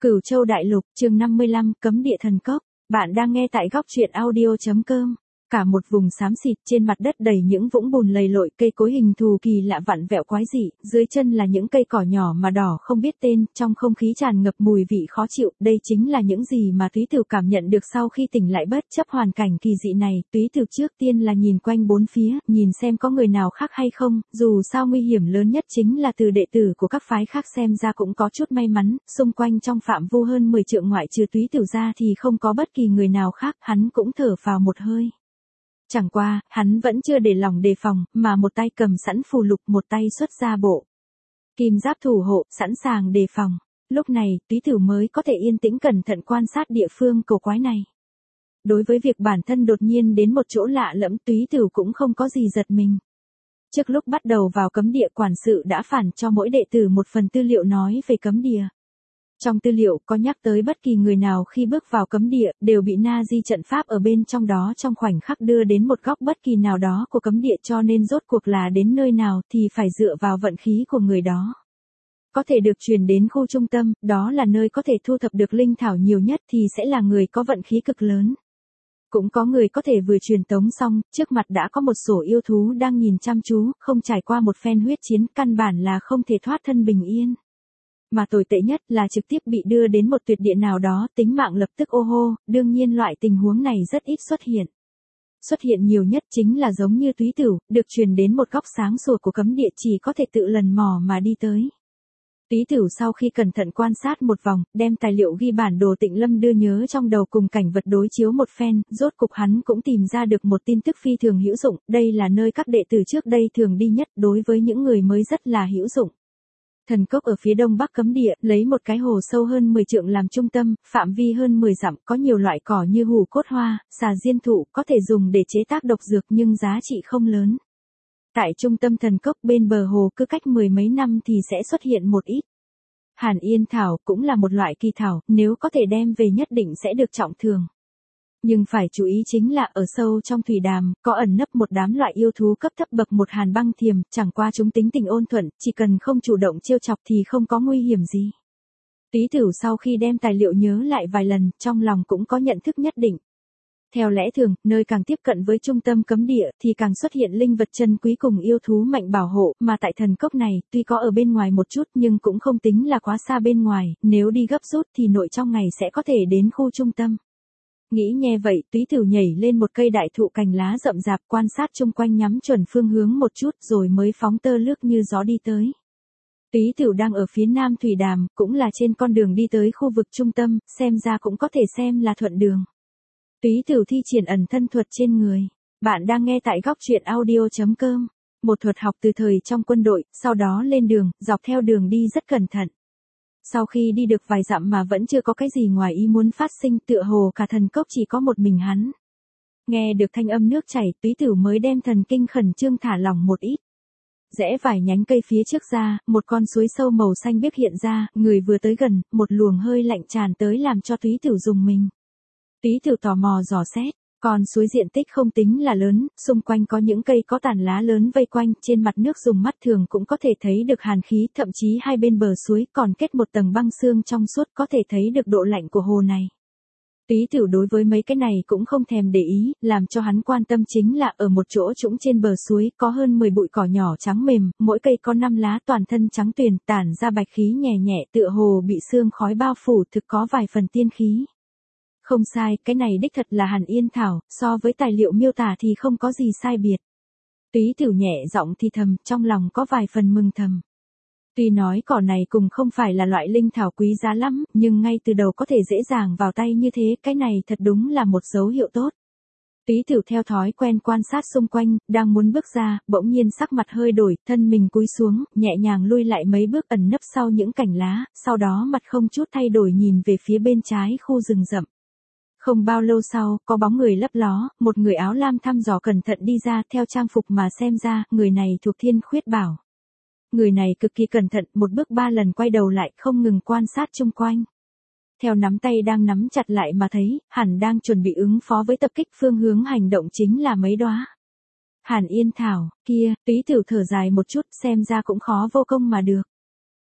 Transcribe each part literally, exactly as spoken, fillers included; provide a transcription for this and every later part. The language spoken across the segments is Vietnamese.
Cửu Châu Đại Lục, chương năm mươi lăm, Cấm Địa Thần Cốc. Bạn đang nghe tại góc truyện audio.com. Cả một vùng xám xịt, trên mặt đất đầy những vũng bùn lầy lội, cây cối hình thù kỳ lạ vặn vẹo quái dị, dưới chân là những cây cỏ nhỏ mà đỏ không biết tên, trong không khí tràn ngập mùi vị khó chịu. Đây chính là những gì mà Túy Tửu cảm nhận được sau khi tỉnh lại. Bất chấp hoàn cảnh kỳ dị này, Túy Tửu trước tiên là nhìn quanh bốn phía, nhìn xem có người nào khác hay không, dù sao nguy hiểm lớn nhất chính là từ đệ tử của các phái khác, xem ra cũng có chút may mắn, xung quanh trong phạm vu hơn mười trượng ngoại trừ Túy Tửu ra thì không có bất kỳ người nào khác, hắn cũng thở phào một hơi. Chẳng qua, hắn vẫn chưa để lòng đề phòng, mà một tay cầm sẵn phù lục, một tay xuất ra bộ kim giáp thủ hộ, sẵn sàng đề phòng. Lúc này, Túy Tửu mới có thể yên tĩnh cẩn thận quan sát địa phương cổ quái này. Đối với việc bản thân đột nhiên đến một chỗ lạ lẫm, Túy Tửu cũng không có gì giật mình. Trước lúc bắt đầu vào cấm địa, quản sự đã phản cho mỗi đệ tử một phần tư liệu nói về cấm địa. Trong tư liệu có nhắc tới bất kỳ người nào khi bước vào cấm địa đều bị na di trận pháp ở bên trong đó trong khoảnh khắc đưa đến một góc bất kỳ nào đó của cấm địa, cho nên rốt cuộc là đến nơi nào thì phải dựa vào vận khí của người đó. Có thể được truyền đến khu trung tâm, đó là nơi có thể thu thập được linh thảo nhiều nhất thì sẽ là người có vận khí cực lớn. Cũng có người có thể vừa truyền tống xong, trước mặt đã có một sổ yêu thú đang nhìn chăm chú, không trải qua một phen huyết chiến, căn bản là không thể thoát thân bình yên. Mà tồi tệ nhất là trực tiếp bị đưa đến một tuyệt địa nào đó, tính mạng lập tức ô hô. Đương nhiên loại tình huống này rất ít xuất hiện. Xuất hiện nhiều nhất chính là giống như Túy Tửu, được truyền đến một góc sáng sủa của cấm địa, chỉ có thể tự lần mò mà đi tới. Túy Tửu sau khi cẩn thận quan sát một vòng, đem tài liệu ghi bản đồ Tịnh Lâm đưa nhớ trong đầu cùng cảnh vật đối chiếu một phen, rốt cục hắn cũng tìm ra được một tin tức phi thường hữu dụng. Đây là nơi các đệ tử trước đây thường đi nhất, đối với những người mới rất là hữu dụng. Thần cốc ở phía đông bắc cấm địa, lấy một cái hồ sâu hơn mười trượng làm trung tâm, phạm vi hơn mười dặm, có nhiều loại cỏ như hù cốt hoa, xà diên thụ, có thể dùng để chế tác độc dược nhưng giá trị không lớn. Tại trung tâm thần cốc bên bờ hồ, cứ cách mười mấy năm thì sẽ xuất hiện một ít Hàn Yên thảo, cũng là một loại kỳ thảo, nếu có thể đem về nhất định sẽ được trọng thưởng. Nhưng phải chú ý chính là ở sâu trong thủy đàm, có ẩn nấp một đám loại yêu thú cấp thấp bậc một Hàn Băng Thiềm, chẳng qua chúng tính tình ôn thuận, chỉ cần không chủ động trêu chọc thì không có nguy hiểm gì. Túy Tửu sau khi đem tài liệu nhớ lại vài lần, trong lòng cũng có nhận thức nhất định. Theo lẽ thường, nơi càng tiếp cận với trung tâm cấm địa thì càng xuất hiện linh vật chân quý cùng yêu thú mạnh bảo hộ, mà tại thần cốc này, tuy có ở bên ngoài một chút nhưng cũng không tính là quá xa bên ngoài, nếu đi gấp rút thì nội trong ngày sẽ có thể đến khu trung tâm. Nghĩ nghe vậy, Túy Tửu nhảy lên một cây đại thụ cành lá rậm rạp, quan sát chung quanh, nhắm chuẩn phương hướng một chút rồi mới phóng tơ lướt như gió đi tới. Túy Tửu đang ở phía nam thủy đàm, cũng là trên con đường đi tới khu vực trung tâm, xem ra cũng có thể xem là thuận đường. Túy Tửu thi triển ẩn thân thuật trên người. Bạn đang nghe tại góc truyện audio.com. Một thuật học từ thời trong quân đội, sau đó lên đường, dọc theo đường đi rất cẩn thận. Sau khi đi được vài dặm mà vẫn chưa có cái gì ngoài ý muốn phát sinh, tựa hồ cả thần cốc chỉ có một mình hắn. Nghe được thanh âm nước chảy, Túy Tửu mới đem thần kinh khẩn trương thả lỏng một ít. Rẽ vài nhánh cây phía trước ra, một con suối sâu màu xanh biếc hiện ra, người vừa tới gần, một luồng hơi lạnh tràn tới làm cho Túy Tửu rùng mình. Túy Tửu tò mò dò xét, con suối diện tích không tính là lớn, xung quanh có những cây có tàn lá lớn vây quanh, trên mặt nước dùng mắt thường cũng có thể thấy được hàn khí, thậm chí hai bên bờ suối còn kết một tầng băng sương trong suốt, có thể thấy được độ lạnh của hồ này. Túy Tửu đối với mấy cái này cũng không thèm để ý, làm cho hắn quan tâm chính là ở một chỗ trũng trên bờ suối có hơn mười bụi cỏ nhỏ trắng mềm, mỗi cây có năm lá, toàn thân trắng tuyền, tản ra bạch khí nhẹ nhẹ, tựa hồ bị sương khói bao phủ, thực có vài phần tiên khí. Không sai, cái này đích thật là Hàn Yên thảo, so với tài liệu miêu tả thì không có gì sai biệt. Túy Tửu nhẹ giọng thì thầm, trong lòng có vài phần mừng thầm. Tuy nói cỏ này cùng không phải là loại linh thảo quý giá lắm, nhưng ngay từ đầu có thể dễ dàng vào tay như thế, cái này thật đúng là một dấu hiệu tốt. Túy Tửu theo thói quen quan sát xung quanh, đang muốn bước ra, bỗng nhiên sắc mặt hơi đổi, thân mình cúi xuống, nhẹ nhàng lui lại mấy bước ẩn nấp sau những cành lá, sau đó mặt không chút thay đổi nhìn về phía bên trái khu rừng rậm. Không bao lâu sau, có bóng người lấp ló, một người áo lam thăm dò cẩn thận đi ra, theo trang phục mà xem ra, người này thuộc Thiên Khuyết Bảo. Người này cực kỳ cẩn thận, một bước ba lần quay đầu lại, không ngừng quan sát chung quanh. Theo nắm tay đang nắm chặt lại mà thấy, hẳn đang chuẩn bị ứng phó với tập kích, phương hướng hành động chính là mấy đóa Hàn Yên thảo, kia, Túy Tửu thở dài một chút, xem ra cũng khó vô công mà được.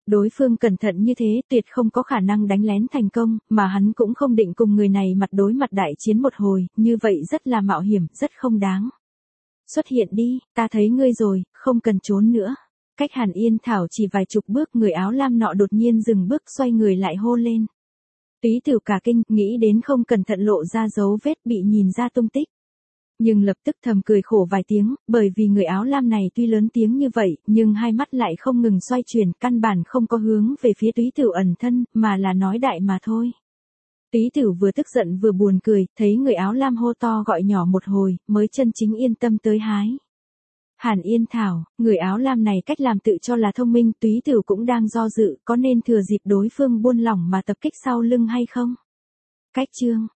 Đối phương cẩn thận như thế tuyệt không có khả năng đánh lén thành công, mà hắn cũng không định cùng người này mặt đối mặt đại chiến một hồi, như vậy rất là mạo hiểm, rất không đáng. Xuất hiện đi, ta thấy ngươi rồi, không cần trốn nữa. Cách Hàn Yên Thảo chỉ vài chục bước, người áo lam nọ đột nhiên dừng bước, xoay người lại hô lên. Túy Tử cả kinh, nghĩ đến không cẩn thận lộ ra dấu vết bị nhìn ra tung tích. Nhưng lập tức thầm cười khổ vài tiếng, bởi vì người áo lam này tuy lớn tiếng như vậy, nhưng hai mắt lại không ngừng xoay chuyển, căn bản không có hướng về phía Túy Tử ẩn thân, mà là nói đại mà thôi. Túy Tử vừa tức giận vừa buồn cười, thấy người áo lam hô to gọi nhỏ một hồi, mới chân chính yên tâm tới hái. Hàn Yên Thảo, người áo lam này cách làm tự cho là thông minh, Túy Tử cũng đang do dự, có nên thừa dịp đối phương buông lỏng mà tập kích sau lưng hay không? Cách chương